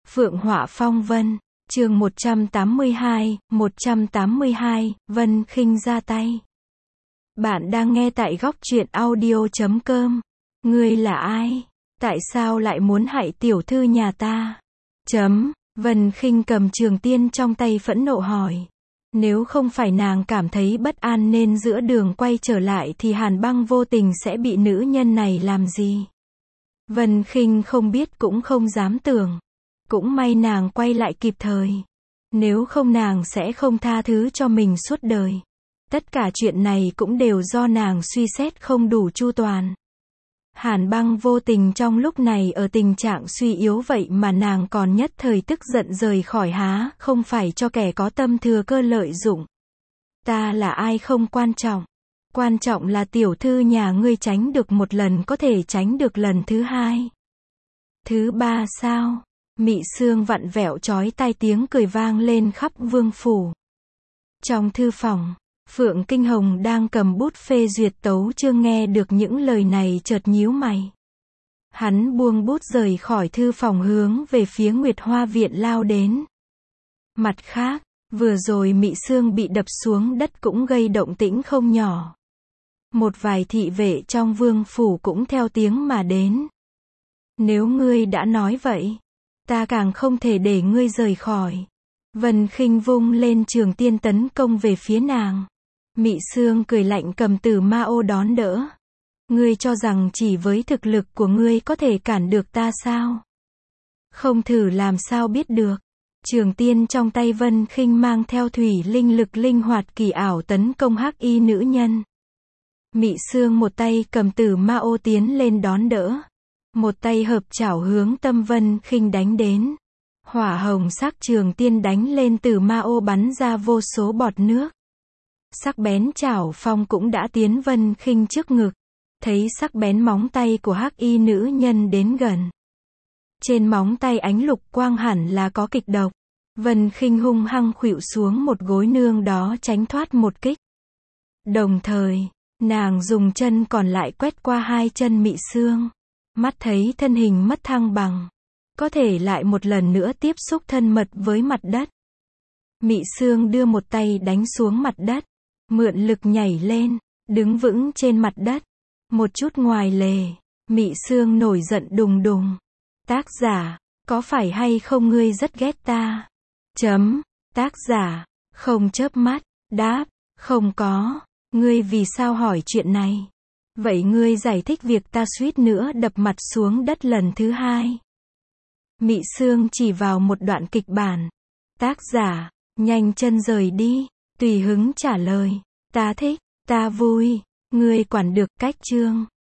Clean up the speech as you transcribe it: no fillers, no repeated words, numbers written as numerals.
Phượng Họa Phong Vân, chương 182, Vân Khinh ra tay. Bạn đang nghe tại góc truyện audio.com. Ngươi là ai? Tại sao lại muốn hại tiểu thư nhà ta? Vân Khinh cầm trường tiên trong tay phẫn nộ hỏi. Nếu không phải nàng cảm thấy bất an nên giữa đường quay trở lại thì Hàn Băng vô tình sẽ bị nữ nhân này làm gì? Vân Khinh không biết cũng không dám tưởng. Cũng may nàng quay lại kịp thời. Nếu không nàng sẽ không tha thứ cho mình suốt đời. Tất cả chuyện này cũng đều do nàng suy xét không đủ chu toàn. Hàn Băng vô tình trong lúc này ở tình trạng suy yếu vậy mà nàng còn nhất thời tức giận rời khỏi há, không phải cho kẻ có tâm thừa cơ lợi dụng. Ta là ai không quan trọng. Quan trọng là tiểu thư nhà ngươi tránh được một lần có thể tránh được lần thứ hai. Thứ ba sao? Mị Sương vặn vẹo chói tai tiếng cười vang lên khắp vương phủ. Trong thư phòng, Phượng Kinh Hồng đang cầm bút phê duyệt tấu chương nghe được những lời này chợt nhíu mày. Hắn buông bút rời khỏi thư phòng hướng về phía Nguyệt Hoa viện lao đến. Mặt khác, vừa rồi Mị Sương bị đập xuống đất cũng gây động tĩnh không nhỏ. Một vài thị vệ trong vương phủ cũng theo tiếng mà đến. Nếu ngươi đã nói vậy, ta càng không thể để ngươi rời khỏi. Vân Khinh vung lên trường tiên tấn công về phía nàng. Mị Sương cười lạnh cầm Tử Ma Ô đón đỡ. Ngươi cho rằng chỉ với thực lực của ngươi có thể cản được ta sao? Không thử làm sao biết được. Trường tiên trong tay Vân Khinh mang theo thủy linh lực linh hoạt kỳ ảo tấn công hắc y nữ nhân. Mị Sương một tay cầm Tử Ma Ô tiến lên đón đỡ. Một tay hợp chảo hướng tâm Vân Khinh đánh đến. Hỏa hồng sắc trường tiên đánh lên Tử Ma Ô bắn ra vô số bọt nước. Sắc bén chảo phong cũng đã tiến Vân Khinh trước ngực. Thấy sắc bén móng tay của hắc y nữ nhân đến gần. Trên móng tay ánh lục quang hẳn là có kịch độc. Vân Khinh hung hăng khuỵu xuống một gối nương đó tránh thoát một kích. Đồng thời, nàng dùng chân còn lại quét qua hai chân Mị Sương. Mắt thấy thân hình mất thăng bằng. Có thể lại một lần nữa tiếp xúc thân mật với mặt đất. Mị Sương đưa một tay đánh xuống mặt đất. Mượn lực nhảy lên, đứng vững trên mặt đất. Một chút ngoài lề, Mị Sương nổi giận đùng đùng. Tác giả, có phải hay không ngươi rất ghét ta? Tác giả, không chớp mắt, đáp, không có. Ngươi vì sao hỏi chuyện này? Vậy ngươi giải thích việc ta suýt nữa đập mặt xuống đất lần thứ hai. Mị Sương chỉ vào một đoạn kịch bản. Tác giả, nhanh chân rời đi, tùy hứng trả lời. Ta thích, ta vui, ngươi quản được. Cách chương